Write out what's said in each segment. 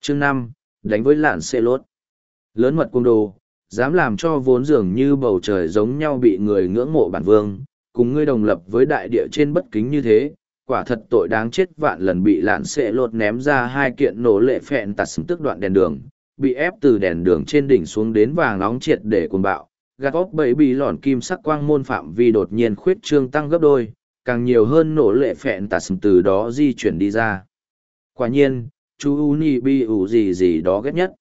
Chương 5, đánh với lạn xe lốt. Lớn mật cung đồ, dám làm cho vốn dường như bầu trời giống nhau bị người ngưỡng mộ bản vương, cùng ngươi đồng lập với đại địa trên bất kính như thế, quả thật tội đáng chết vạn lần. Bị lạn xe lốt ném ra hai kiện nổ lệ phẹn tạt tức đoạn đèn đường, bị ép từ đèn đường trên đỉnh xuống đến vàng nóng triệt để cuồng bạo. Gạt óc bẫy bị lòn kim sắc quang môn phạm vi đột nhiên khuyết trương tăng gấp đôi, càng nhiều hơn nổ lệ phẹn tạt từ đó di chuyển đi ra. Quả nhiên, chú Uni bi ủ gì đó ghét nhất.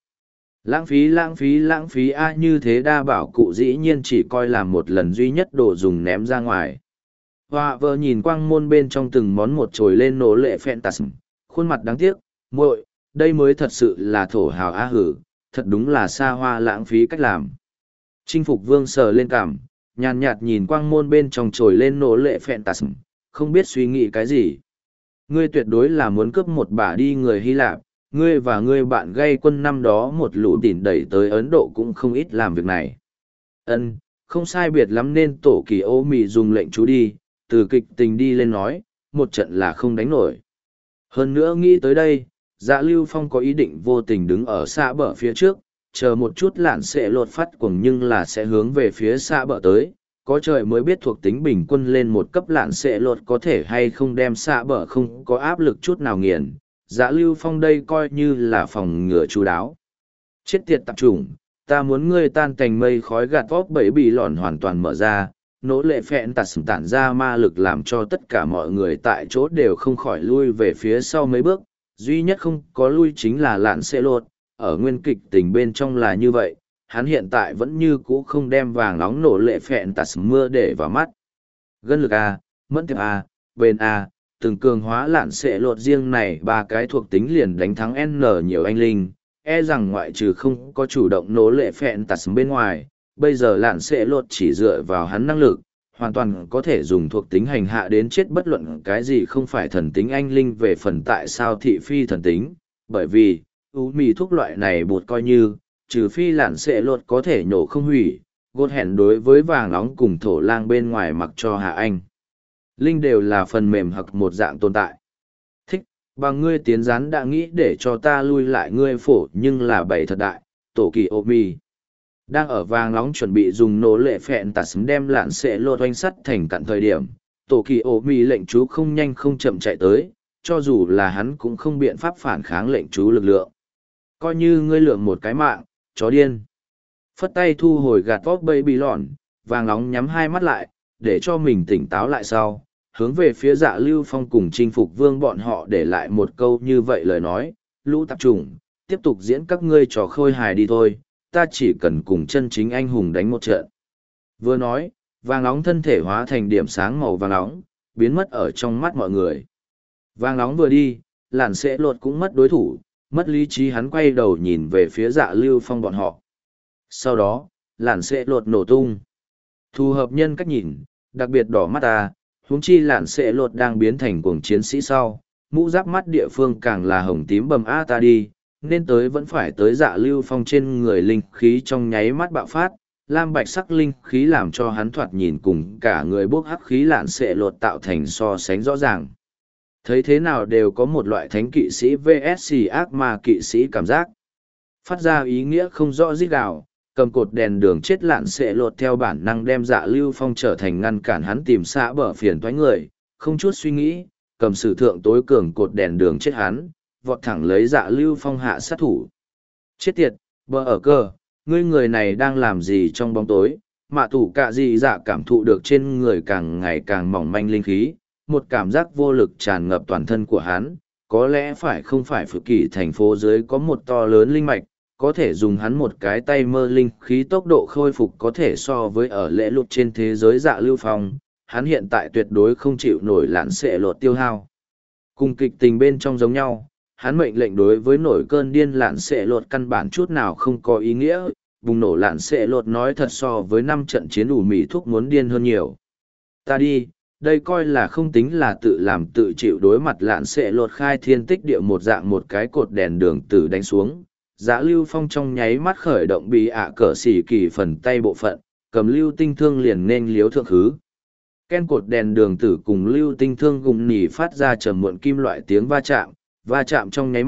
Lãng phí a, như thế đa bảo cụ dĩ nhiên chỉ coi là một lần duy nhất đồ dùng ném ra ngoài. Họa vợ nhìn quang môn bên trong từng món một trồi lên nổ lệ phẹn tạt, khuôn mặt đáng tiếc, muội, đây mới thật sự là thổ hào á hử, thật đúng là xa hoa lãng phí cách làm. Chinh phục vương sờ lên cằm, nhàn nhạt nhìn quang môn bên trong trồi lên nổ lệ phẹn tạt, không biết suy nghĩ cái gì. Ngươi tuyệt đối là muốn cướp một bả đi người Hy Lạp, ngươi và ngươi bạn gây quân năm đó một lũ tỉn đẩy tới Ấn Độ cũng không ít làm việc này. Ân, không sai biệt lắm nên tổ kỳ ô mì dùng lệnh chú đi, từ kịch tình đi lên nói, một trận là không đánh nổi. Hơn nữa nghĩ tới đây, Dạ Lưu Phong có ý định vô tình đứng ở xa bờ phía trước, chờ một chút lạn sẽ lột phát cuồng nhưng là sẽ hướng về phía xa bờ tới. Có trời mới biết thuộc tính bình quân lên một cấp lạn sẽ lột có thể hay không đem xa bờ không có áp lực chút nào nghiền. Dạ Lưu Phong đây coi như là phòng ngừa chú đáo. Chết tiệt tạp chủng, ta muốn ngươi tan cành mây khói gạt vóc bẫy bị lòn hoàn toàn mở ra, nỗ lệ phẹn tản ra ma lực làm cho tất cả mọi người tại chỗ đều không khỏi lui về phía sau mấy bước. Duy nhất không có lui chính là lạn sẽ lột, ở nguyên kịch tình bên trong là như vậy, hắn hiện tại vẫn như cũ không đem vàng nóng nổ lệ phẹn mưa để vào mắt. Gân lực A, mẫn tiệp A, bền A, từng cường hóa lạn sẽ lột riêng này ba cái thuộc tính liền đánh thắng N nhiều anh linh, e rằng ngoại trừ không có chủ động nổ lệ phẹn bên ngoài, bây giờ lạn sẽ lột chỉ dựa vào hắn năng lực, hoàn toàn có thể dùng thuộc tính hành hạ đến chết bất luận cái gì không phải thần tính anh linh. Về phần tại sao thị phi thần tính, bởi vì, mì thuốc loại này bột coi như, trừ phi lạn sẽ lột có thể nhổ không hủy, gột hẹn đối với vàng nóng cùng thổ lang bên ngoài mặc cho hạ anh. Linh đều là phần mềm hoặc một dạng tồn tại. Thích, bằng ngươi tiến rán đã nghĩ để cho ta lui lại ngươi phổ nhưng là bày thật đại, tổ kỳ ô mì. Đang ở vàng nóng chuẩn bị dùng nổ lệ phẹn đem lạn sẽ lột oanh sắt thành cặn thời điểm, tổ kỳ ô mì lệnh chú không nhanh không chậm chạy tới, cho dù là hắn cũng không biện pháp phản kháng lệnh chú lực lượng. Coi như ngươi lượng một cái mạng, chó điên. Phất tay thu hồi gạt vóc bẫy bị lòn, vàng nóng nhắm hai mắt lại, để cho mình tỉnh táo lại sau, hướng về phía Dạ Lưu Phong cùng chinh phục vương bọn họ để lại một câu như vậy lời nói, lũ tạp chủng, tiếp tục diễn các ngươi trò khôi hài đi thôi, ta chỉ cần cùng chân chính anh hùng đánh một trận. Vừa nói, vàng nóng thân thể hóa thành điểm sáng màu vàng nóng, biến mất ở trong mắt mọi người. Vàng nóng vừa đi, lạn sẽ lột cũng mất đối thủ, mất lý trí, hắn quay đầu nhìn về phía Dạ Lưu Phong bọn họ. Sau đó, lạn sẽ lột nổ tung. Thù hợp nhân cách nhìn, đặc biệt đỏ mắt ta, huống chi lạn sẽ lột đang biến thành cuồng chiến sĩ sau, mũ giáp mắt địa phương càng là hồng tím bầm a ta đi, nên tới vẫn phải tới Dạ Lưu Phong trên người linh khí trong nháy mắt bạo phát, lam bạch sắc linh khí làm cho hắn thoạt nhìn cùng cả người bốc hắc khí lạn sẽ lột tạo thành so sánh rõ ràng. Thấy thế nào đều có một loại thánh kỵ sĩ vs ác ma kỵ sĩ cảm giác. Phát ra ý nghĩa không rõ rít gào, cầm cột đèn đường chết lạn sẽ lột theo bản năng đem Dạ Lưu Phong trở thành ngăn cản hắn tìm xã bờ phiền toái người, không chút suy nghĩ, cầm sử thượng tối cường cột đèn đường chết hắn, vọt thẳng lấy Dạ Lưu Phong hạ sát thủ. Chết tiệt, bờ ở cơ, ngươi người này đang làm gì trong bóng tối? Mạ tủ cạ gì dạ cảm thụ được trên người càng ngày càng mỏng manh linh khí, một cảm giác vô lực tràn ngập toàn thân của hắn, có lẽ không phải phự kỳ thành phố dưới có một to lớn linh mạch, có thể dùng hắn một cái tay mơ linh khí tốc độ khôi phục có thể so với ở lễ lụt trên thế giới Dạ Lưu Phong, hắn hiện tại tuyệt đối không chịu nổi lạn sẽ lột tiêu hao. Cùng kịch tình bên trong giống nhau, hắn mệnh lệnh đối với nổi cơn điên lạn sẽ lột căn bản chút nào không có ý nghĩa, bùng nổ lạn sẽ lột nói thật so với 5 trận chiến đủ mỉ thuốc muốn điên hơn nhiều. Ta đi, đây coi là không tính là tự làm tự chịu, đối mặt lạn sẽ lột khai thiên tích địa một dạng một cái cột đèn đường tử đánh xuống. Dạ Lưu Phong trong nháy mắt khởi động bị cỡ xỉ kỳ phần tay bộ phận, cầm lưu tinh thương liền nên liếu thượng khứ. Ken cột đèn đường tử cùng lưu tinh thương gùng nỉ phát ra trầm muộn kim loại tiếng va chạm trong nháy mắt,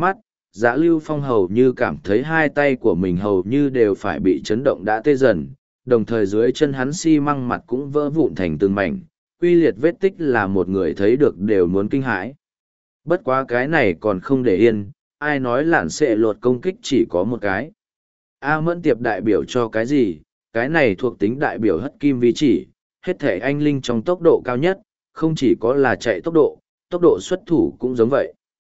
Dạ Lưu Phong hầu như cảm thấy hai tay của mình hầu như đều phải bị chấn động đã tê dần, đồng thời dưới chân hắn xi măng mặt cũng vỡ vụn thành từng mảnh, quy liệt vết tích là một người thấy được đều muốn kinh hãi. Bất quá cái này còn không để yên, ai nói lạn xệ lột công kích chỉ có một cái. A Mẫn Tiệp đại biểu cho cái gì? Cái này thuộc tính đại biểu hất kim vi chỉ, hết thể anh linh trong tốc độ cao nhất, không chỉ có là chạy tốc độ xuất thủ cũng giống vậy.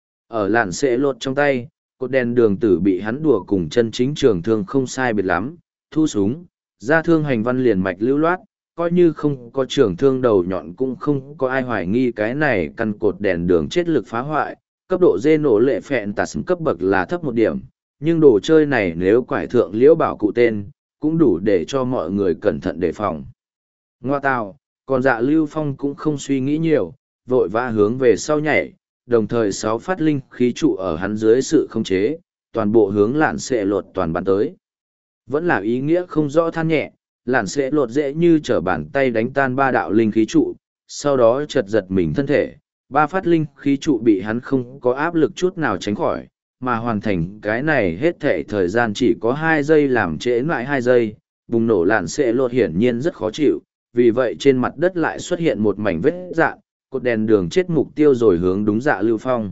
Ở lạn xệ lột trong tay, cột đèn đường tử bị hắn đùa cùng chân chính trường thương không sai biệt lắm, thu súng, ra thương hành văn liền mạch lưu loát, coi như không có trường thương đầu nhọn cũng không có ai hoài nghi cái này căn cột đèn đường chết lực phá hoại, cấp độ dê nổ lệ phẹn tạt cấp bậc là thấp một điểm, nhưng đồ chơi này nếu quải thượng liễu bảo cụ tên, cũng đủ để cho mọi người cẩn thận đề phòng. Ngoa tào, còn Dạ Lưu Phong cũng không suy nghĩ nhiều, vội vã hướng về sau nhảy, đồng thời 6 phát linh khí trụ ở hắn dưới sự khống chế, toàn bộ hướng lạn xệ lột toàn bắn tới. Vẫn là ý nghĩa không rõ than nhẹ, lạn xệ lột dễ như trở bàn tay đánh tan 3 đạo linh khí trụ, sau đó chợt giật mình thân thể, 3 phát linh khí trụ bị hắn không có áp lực chút nào tránh khỏi, mà hoàn thành cái này hết thể thời gian chỉ có 2 giây làm trễ lại 2 giây, bùng nổ lạn xệ lột hiển nhiên rất khó chịu, vì vậy trên mặt đất lại xuất hiện một mảnh vết dạn, cột đèn đường chết mục tiêu rồi hướng đúng Dạ Lưu Phong.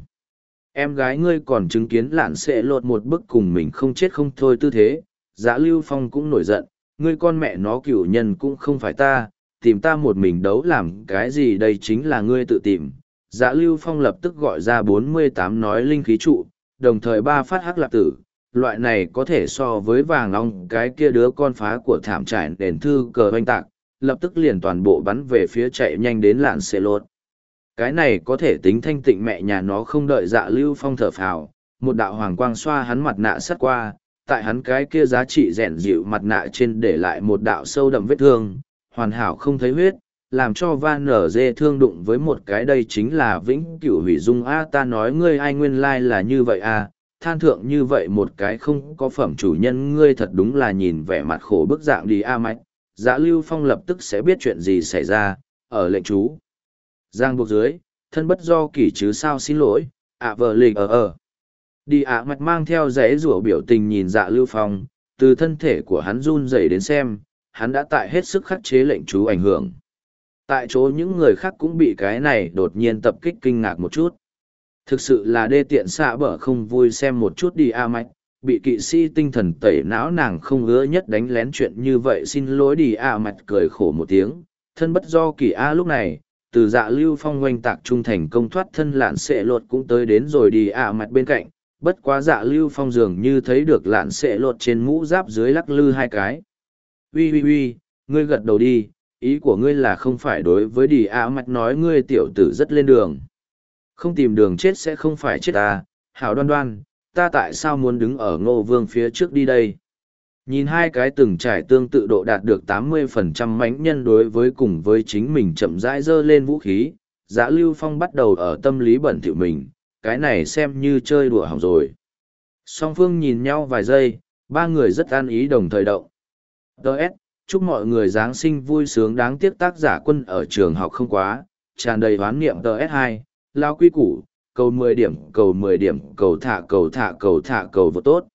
Em gái ngươi còn chứng kiến lạn xệ lột một bức cùng mình không chết không thôi tư thế, Dạ Lưu Phong cũng nổi giận, ngươi con mẹ nó cửu nhân cũng không phải ta, tìm ta một mình đấu làm cái gì đây chính là ngươi tự tìm. Dạ Lưu Phong lập tức gọi ra 48 nói linh khí trụ, đồng thời 3 phát hắc lạp tử, loại này có thể so với vàng long cái kia đứa con phá của thảm trải đền thư cờ oanh tạc, lập tức liền toàn bộ bắn về phía chạy nhanh đến lạn xệ lột. Cái này có thể tính thanh tịnh mẹ nhà nó không đợi Dạ Lưu Phong thở phào, một đạo hoàng quang xoa hắn mặt nạ sắt qua, tại hắn cái kia giá trị rèn dịu mặt nạ trên để lại một đạo sâu đậm vết thương, hoàn hảo không thấy huyết, làm cho Van nở dê thương đụng với một cái đây chính là vĩnh cửu hủy dung a ta nói ngươi ai nguyên lai là như vậy a than thượng như vậy một cái không có phẩm chủ nhân ngươi thật đúng là nhìn vẻ mặt khổ bức dạng đi a mạch. Dạ Lưu Phong lập tức sẽ biết chuyện gì xảy ra, ở lệnh chú giang buộc dưới, thân bất do kỷ chứ sao xin lỗi, vợ lịch Đi mạch mang theo giấy rủa biểu tình nhìn Dạ Lưu Phong, từ thân thể của hắn run rẩy đến xem, hắn đã tại hết sức khắc chế lệnh chú ảnh hưởng. Tại chỗ những người khác cũng bị cái này đột nhiên tập kích kinh ngạc một chút. Thực sự là đê tiện xạ bở không vui xem một chút đi mạch, bị kỵ sĩ tinh thần tẩy não nàng không ngứa nhất đánh lén chuyện như vậy xin lỗi đi mạch cười khổ một tiếng, thân bất do kỷ lúc này. Từ Dạ Lưu Phong oanh tạc trung thành công thoát thân lạn xệ lột cũng tới đến rồi đi mặt bên cạnh, bất quá Dạ Lưu Phong dường như thấy được lạn xệ lột trên mũ giáp dưới lắc lư 2 cái. Uy, ngươi gật đầu đi, ý của ngươi là không phải đối với đi mặt nói ngươi tiểu tử rất lên đường. Không tìm đường chết sẽ không phải chết ta, hảo đoan, ta tại sao muốn đứng ở Ngô Vương phía trước đi đây? Nhìn 2 cái từng trải tương tự độ đạt được 80% mãnh nhân đối với cùng với chính mình chậm rãi dơ lên vũ khí, Dạ Lưu Phong bắt đầu ở tâm lý bẩn thỉu mình, cái này xem như chơi đùa hỏng rồi. Song phương nhìn nhau vài giây, 3 người rất an ý đồng thời động. Đợt, chúc mọi người Giáng sinh vui sướng đáng tiếc tác giả Quân ở trường học không quá, tràn đầy hoán niệm TS2, lao quy củ, cầu 10 điểm, cầu 10 điểm, cầu thả cầu vô tốt.